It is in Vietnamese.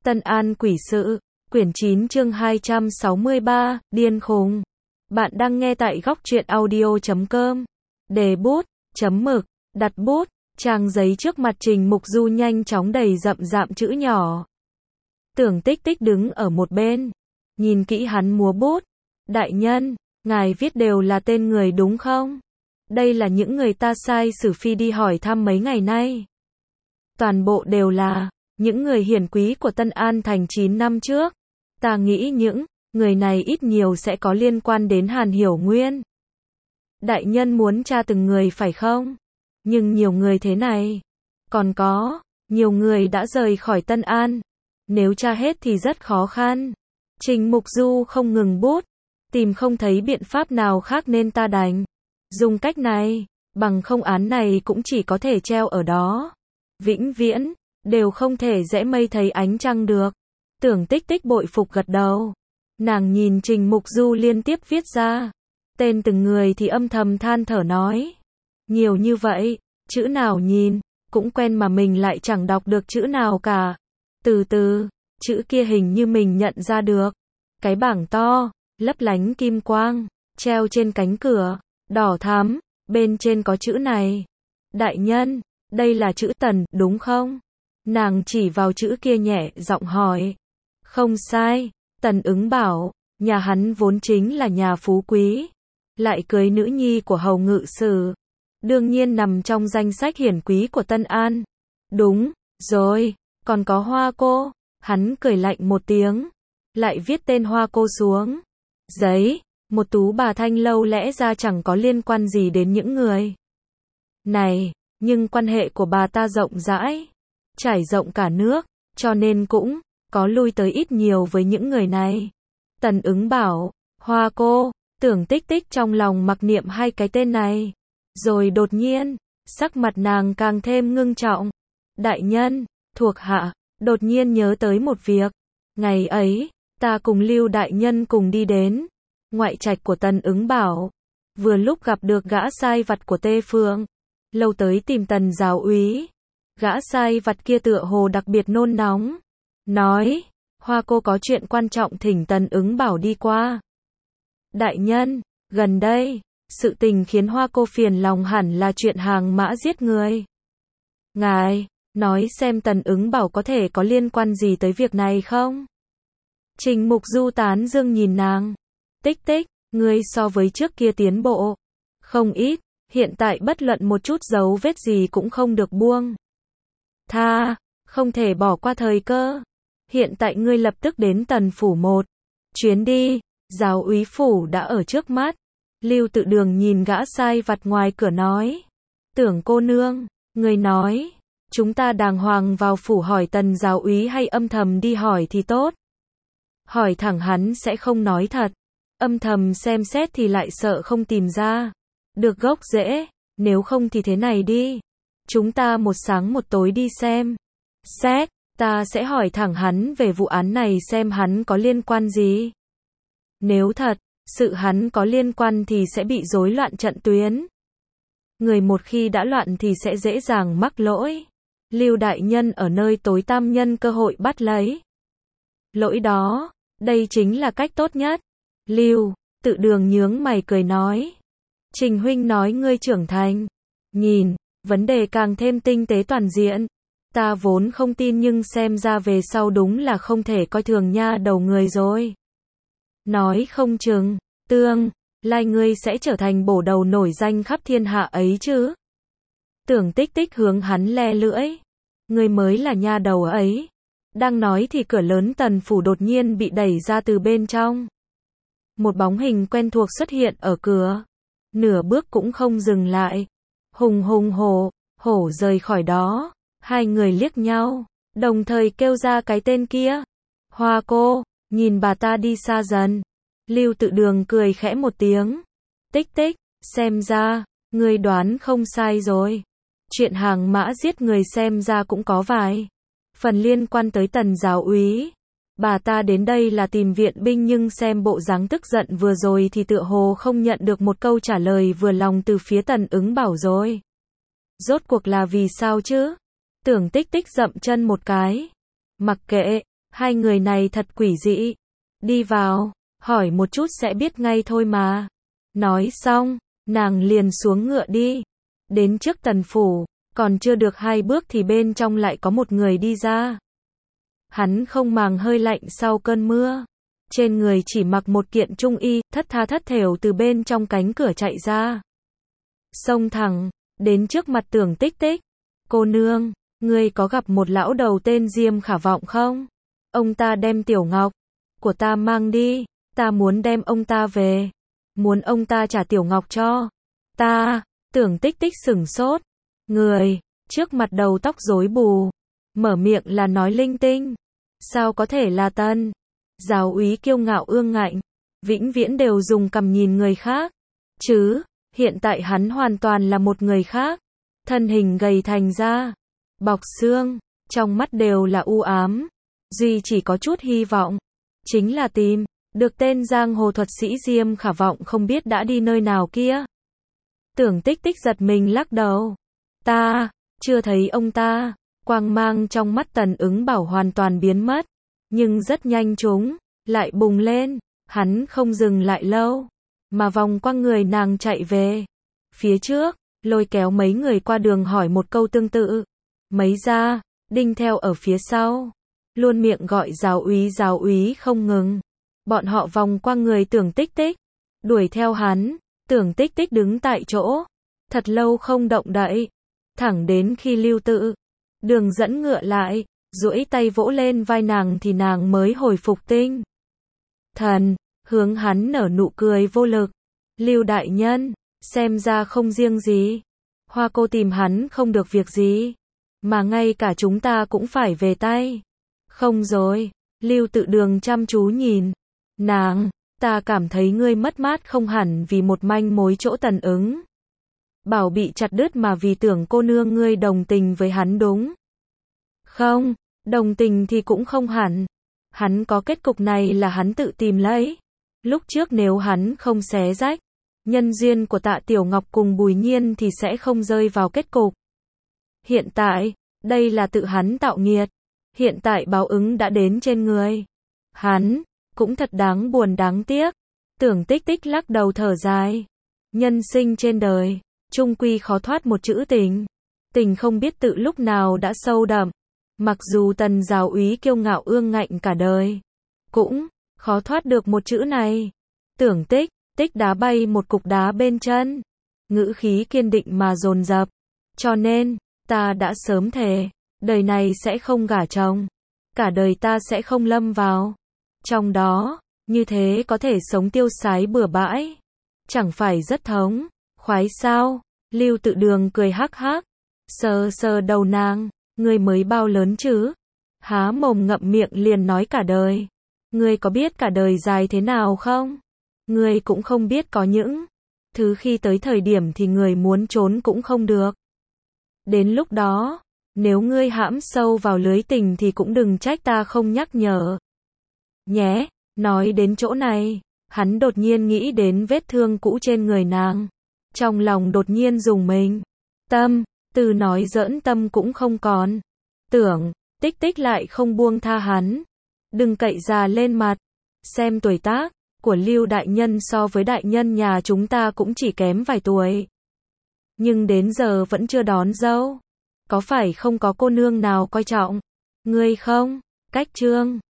Tân An quỷ sự, quyển 9 chương 263, điên khùng. Bạn đang nghe tại góc truyện audio.com. Đề bút, chấm mực, đặt bút, trang giấy trước mặt Trình Mục Du nhanh chóng đầy rậm rạp chữ nhỏ. Tưởng Tích Tích đứng ở một bên, nhìn kỹ hắn múa bút. Đại nhân, ngài viết đều là tên người đúng không? Đây là những người ta sai sử phi đi hỏi thăm mấy ngày nay. Toàn bộ đều là những người hiển quý của Tân An thành 9 năm trước. Ta nghĩ những người này ít nhiều sẽ có liên quan đến Hàn Hiểu Nguyên. Đại nhân muốn tra từng người phải không? Nhưng nhiều người thế này. Còn có nhiều người đã rời khỏi Tân An. Nếu tra hết thì rất khó khăn. Trình Mục Du không ngừng bút. Tìm không thấy biện pháp nào khác nên ta đành dùng cách này. Bằng không án này cũng chỉ có thể treo ở đó. Vĩnh viễn đều không thể rẽ mây thấy ánh trăng được. Tưởng Tích Tích bội phục gật đầu. Nàng nhìn Trình Mục Du liên tiếp viết ra tên từng người thì âm thầm than thở nói. Nhiều như vậy, chữ nào nhìn cũng quen mà mình lại chẳng đọc được chữ nào cả. Từ từ, chữ kia hình như mình nhận ra được. Cái bảng to, lấp lánh kim quang, treo trên cánh cửa, đỏ thắm, bên trên có chữ này. Đại nhân, đây là chữ Tần, đúng không? Nàng chỉ vào chữ kia nhẹ giọng hỏi. Không sai, Tần Ứng bảo, nhà hắn vốn chính là nhà phú quý, lại cưới nữ nhi của hầu ngự sử, đương nhiên nằm trong danh sách hiển quý của Tân An. Đúng rồi, còn có Hoa cô. Hắn cười lạnh một tiếng, lại viết tên Hoa cô xuống giấy. Một tú bà thanh lâu lẽ ra chẳng có liên quan gì đến những người này, nhưng quan hệ của bà ta rộng rãi, trải rộng cả nước, cho nên cũng có lui tới ít nhiều với những người này. Tần Ứng bảo, Hoa cô. Tưởng Tích Tích trong lòng mặc niệm hai cái tên này, rồi đột nhiên sắc mặt nàng càng thêm ngưng trọng. Đại nhân, thuộc hạ đột nhiên nhớ tới một việc. Ngày ấy ta cùng Lưu đại nhân cùng đi đến ngoại trạch của Tần Ứng bảo, vừa lúc gặp được gã sai vặt của Tê Phượng, lâu tới tìm Tần giáo úy. Gã sai vặt kia tựa hồ đặc biệt nôn nóng, nói, Hoa cô có chuyện quan trọng thỉnh Tần Ứng bảo đi qua. Đại nhân, gần đây, sự tình khiến Hoa cô phiền lòng hẳn là chuyện hàng mã giết người. Ngài, nói xem Tần Ứng bảo có thể có liên quan gì tới việc này không? Trình Mục Du tán dương nhìn nàng. Tích Tích, ngươi so với trước kia tiến bộ không ít, hiện tại bất luận một chút dấu vết gì cũng không được buông tha, không thể bỏ qua thời cơ. Hiện tại ngươi lập tức đến Tần phủ một chuyến đi, giáo úy phủ đã ở trước mắt. Lưu Tự Đường nhìn gã sai vặt ngoài cửa nói. Tưởng cô nương, ngươi nói, chúng ta đàng hoàng vào phủ hỏi Tần giáo úy hay âm thầm đi hỏi thì tốt? Hỏi thẳng hắn sẽ không nói thật, âm thầm xem xét thì lại sợ không tìm ra được gốc rễ, nếu không thì thế này đi. Chúng ta một sáng một tối đi xem xét, ta sẽ hỏi thẳng hắn về vụ án này xem hắn có liên quan gì. Nếu thật sự hắn có liên quan thì sẽ bị rối loạn trận tuyến. Người một khi đã loạn thì sẽ dễ dàng mắc lỗi. Lưu đại nhân ở nơi tối tăm nhân cơ hội bắt lấy lỗi đó, đây chính là cách tốt nhất. Lưu Tự Đường nhướng mày cười nói. Trình huynh nói ngươi trưởng thành, nhìn vấn đề càng thêm tinh tế toàn diện. Ta vốn không tin nhưng xem ra về sau đúng là không thể coi thường nha đầu người rồi. Nói không chừng, tương lai ngươi sẽ trở thành bổ đầu nổi danh khắp thiên hạ ấy chứ. Tưởng Tích Tích hướng hắn le lưỡi. Ngươi mới là nha đầu ấy. Đang nói thì cửa lớn Tần phủ đột nhiên bị đẩy ra từ bên trong. Một bóng hình quen thuộc xuất hiện ở cửa. Nửa bước cũng không dừng lại. Hùng hùng hổ rời khỏi đó. Hai người liếc nhau, đồng thời kêu ra cái tên kia. Hoa cô. Nhìn bà ta đi xa dần, Lưu Tự Đường cười khẽ một tiếng. Tích Tích, xem ra ngươi đoán không sai rồi. Chuyện hàng mã giết người xem ra cũng có vài phần liên quan tới Tần giáo úy. Bà ta đến đây là tìm viện binh nhưng xem bộ dáng tức giận vừa rồi thì tựa hồ không nhận được một câu trả lời vừa lòng từ phía Tần Ứng bảo rồi. Rốt cuộc là vì sao chứ? Tưởng Tích Tích dậm chân một cái. Mặc kệ, Hai người này thật quỷ dị. Đi vào, hỏi một chút sẽ biết ngay thôi mà. Nói xong, nàng liền xuống ngựa đi. Đến trước tần phủ, còn chưa được 2 bước thì bên trong lại có một người đi ra. Hắn không màng hơi lạnh sau cơn mưa. Trên người chỉ mặc một kiện trung y, thất tha thất thểu từ bên trong cánh cửa chạy ra. Xông thẳng, đến trước mặt Tưởng Tích Tích. Cô nương, ngươi có gặp một lão đầu tên Diêm Khả Vọng không? Ông ta đem Tiểu Ngọc của ta mang đi, ta muốn đem ông ta về. Muốn ông ta trả Tiểu Ngọc cho ta. Tưởng Tích Tích sửng sốt. Người trước mặt đầu tóc rối bù, mở miệng là nói linh tinh. Sao có thể là Tần giáo úy kiêu ngạo ương ngạnh, vĩnh viễn đều dùng cằm nhìn người khác. Chứ, hiện tại hắn hoàn toàn là một người khác. Thân hình gầy thành da, bọc xương, trong mắt đều là u ám. Duy chỉ có chút hy vọng, chính là tìm được tên giang hồ thuật sĩ Diêm Khả Vọng không biết đã đi nơi nào kia. Tưởng Tích Tích giật mình lắc đầu. Ta chưa thấy ông ta. Quang mang trong mắt Tần Ứng Bảo hoàn toàn biến mất, nhưng rất nhanh chúng lại bùng lên. Hắn không dừng lại lâu, mà vòng qua người nàng chạy về phía trước, lôi kéo mấy người qua đường hỏi một câu tương tự. Mấy gia đinh theo ở phía sau, luôn miệng gọi giáo úy không ngừng. Bọn họ vòng qua người Tưởng Tích Tích, đuổi theo hắn. Tưởng Tích Tích đứng tại chỗ, thật lâu không động đậy, thẳng đến khi Lưu Tự Đường dẫn ngựa lại, duỗi tay vỗ lên vai nàng thì nàng mới hồi phục tinh thần, hướng hắn nở nụ cười vô lực. Lưu đại nhân, xem ra không riêng gì Hoa cô tìm hắn không được việc gì, mà ngay cả chúng ta cũng phải về tay. Không rồi. Lưu Tự Đường chăm chú nhìn nàng. Ta cảm thấy ngươi mất mát không hẳn vì một manh mối chỗ Tần Ứng Bảo bị chặt đứt mà vì tưởng cô nương ngươi đồng tình với hắn đúng không? Đồng tình thì cũng không hẳn. Hắn có kết cục này là hắn tự tìm lấy. Lúc trước nếu hắn không xé rách nhân duyên của Tạ Tiểu Ngọc cùng Bùi Nhiên thì sẽ không rơi vào kết cục. Hiện tại, đây là tự hắn tạo nghiệt. Hiện tại báo ứng đã đến trên người hắn, cũng thật đáng buồn đáng tiếc. Tưởng Tích Tích lắc đầu thở dài. Nhân sinh trên đời, chung quy khó thoát một chữ tình. Tình không biết tự lúc nào đã sâu đậm. Mặc dù Tần giáo úy kiêu ngạo ương ngạnh cả đời, cũng khó thoát được một chữ này. Tưởng Tích Tích đá bay một cục đá bên chân, ngữ khí kiên định mà dồn dập. Cho nên, ta đã sớm thề, đời này sẽ không gả chồng. Cả đời ta sẽ không lâm vào trong đó, như thế có thể sống tiêu sái bừa bãi. Chẳng phải rất thống khoái sao? Lưu Tự Đường cười hắc hắc, sờ sờ đầu nàng. Ngươi mới bao lớn chứ? Há mồm ngậm miệng liền nói cả đời. Ngươi có biết cả đời dài thế nào không? Ngươi cũng không biết có những thứ khi tới thời điểm thì người muốn trốn cũng không được. Đến lúc đó, nếu ngươi hãm sâu vào lưới tình thì cũng đừng trách ta không nhắc nhở. Nhé, nói đến chỗ này, hắn đột nhiên nghĩ đến vết thương cũ trên người nàng. Trong lòng đột nhiên rùng mình. Từ nói giỡn tâm cũng không còn. Tưởng Tích Tích lại không buông tha hắn. Đừng cậy già lên mặt. Xem tuổi tác của Lưu đại nhân so với đại nhân nhà chúng ta cũng chỉ kém vài tuổi. Nhưng đến giờ vẫn chưa đón dâu. Có phải không có cô nương nào coi trọng ngươi không? Cách Trương